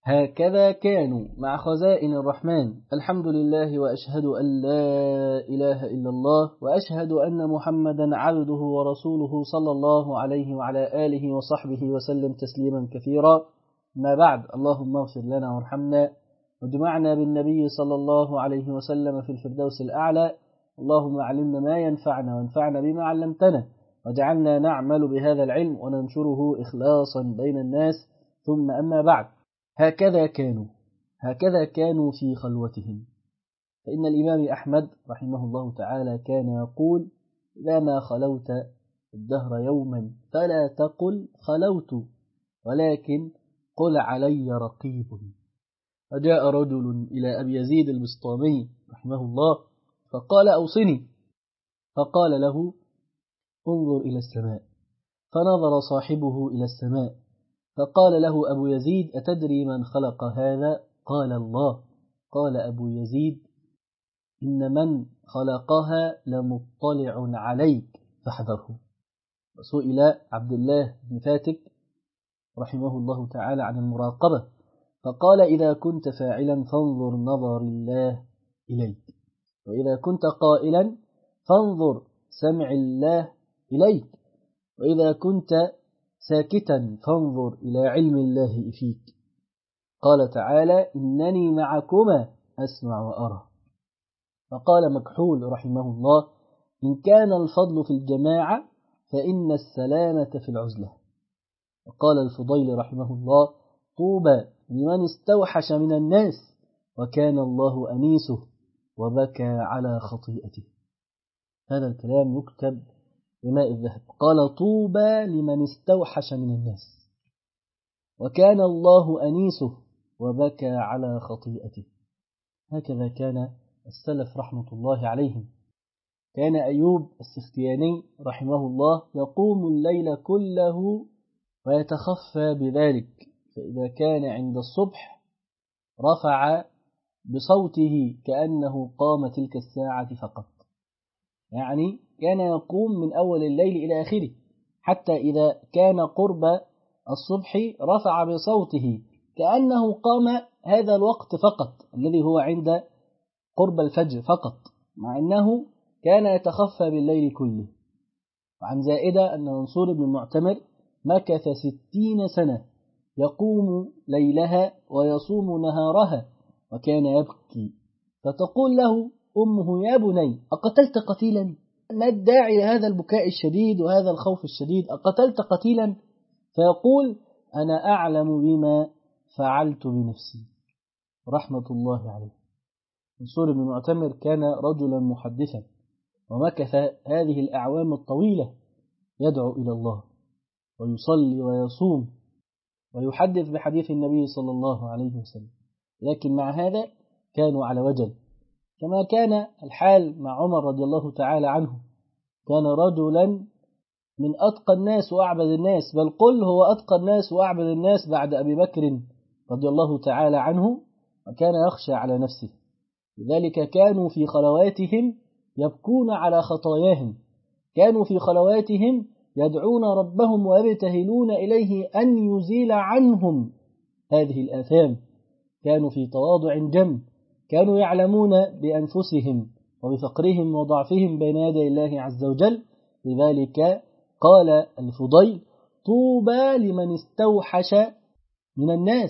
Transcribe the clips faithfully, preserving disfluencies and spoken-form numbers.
هكذا كانوا مع خزائن الرحمن. الحمد لله، وأشهد أن لا إله إلا الله، وأشهد أن محمدا عبده ورسوله صلى الله عليه وعلى آله وصحبه وسلم تسليما كثيرا. ما بعد، اللهم اغفر لنا وارحمنا واجمعنا بالنبي صلى الله عليه وسلم في الفردوس الأعلى. اللهم علمنا ما ينفعنا وانفعنا بما علمتنا، واجعلنا نعمل بهذا العلم وننشره إخلاصا بين الناس. ثم أما بعد، هكذا كانوا هكذا كانوا في خلوتهم. فإن الإمام أحمد رحمه الله تعالى كان يقول: إذا ما خلوت الدهر يوما فلا تقل خلوت، ولكن قل علي رقيب. فجاء رجل إلى أبي يزيد البسطامي رحمه الله فقال: أوصني. فقال له: انظر إلى السماء. فنظر صاحبه إلى السماء فقال له أبو يزيد: أتدري من خلق هذا؟ قال: الله. قال أبو يزيد: إن من خلقها لمطلع عليك فاحذره. وسئل عبد الله بن فاتك رحمه الله تعالى عن المراقبة فقال: إذا كنت فاعلا فانظر نظر الله إليك، وإذا كنت قائلا فانظر سمع الله إليك، وإذا كنت ساكتا فانظر إلى علم الله فيك. قال تعالى: إنني معكما أسمع وأرى. فقال مكحول رحمه الله: إن كان الفضل في الجماعة فإن السلامة في العزلة. وقال الفضيل رحمه الله: طوبى لمن استوحش من الناس وكان الله أنيسه وبكى على خطيئته. هذا الكلام يكتب بماء الذهب. قال: طوبى لمن استوحش من الناس وكان الله أنيسه وبكى على خطيئته. هكذا كان السلف رحمة الله عليهم. كان أيوب السختياني رحمه الله يقوم الليل كله ويتخفى بذلك، فإذا كان عند الصبح رفع بصوته كأنه قام تلك الساعة فقط. يعني كان يقوم من أول الليل إلى آخره، حتى إذا كان قرب الصبح رفع بصوته كأنه قام هذا الوقت فقط الذي هو عند قرب الفجر فقط، مع أنه كان يتخفى بالليل كله. وعن زائدة أن منصور بن المعتمر مكث ستين سنة يقوم ليلها ويصوم نهارها وكان يبكي، فتقول له أمه: يا بني، أقتلت قتيلا؟ ما الداعي لهذا البكاء الشديد وهذا الخوف الشديد؟ أقتلت قتيلا؟ فيقول: أنا أعلم بما فعلت بنفسي، رحمة الله عليه. منصور بن المعتمر كان رجلا محدثا، ومكث هذه الأعوام الطويلة يدعو إلى الله ويصلي ويصوم ويحدث بحديث النبي صلى الله عليه وسلم، لكن مع هذا كانوا على وجل، كما كان الحال مع عمر رضي الله تعالى عنه. كان رجلا من أتقى الناس وأعبد الناس، بل قل هو أتقى الناس وأعبد الناس بعد أبي بكر رضي الله تعالى عنه، وكان يخشى على نفسه. لذلك كانوا في خلواتهم يبكون على خطاياهم، كانوا في خلواتهم يدعون ربهم ويبتهلون إليه أن يزيل عنهم هذه الآثام. كانوا في تواضع جم، كانوا يعلمون بأنفسهم وبفقرهم وضعفهم بين يدي الله عز وجل. لذلك قال الفضيل: طوبى لمن استوحش من الناس،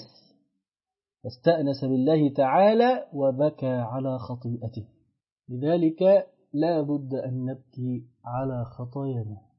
فاستأنس بالله تعالى وبكى على خطيئته. لذلك لا بد أن نبكي على خطايانا.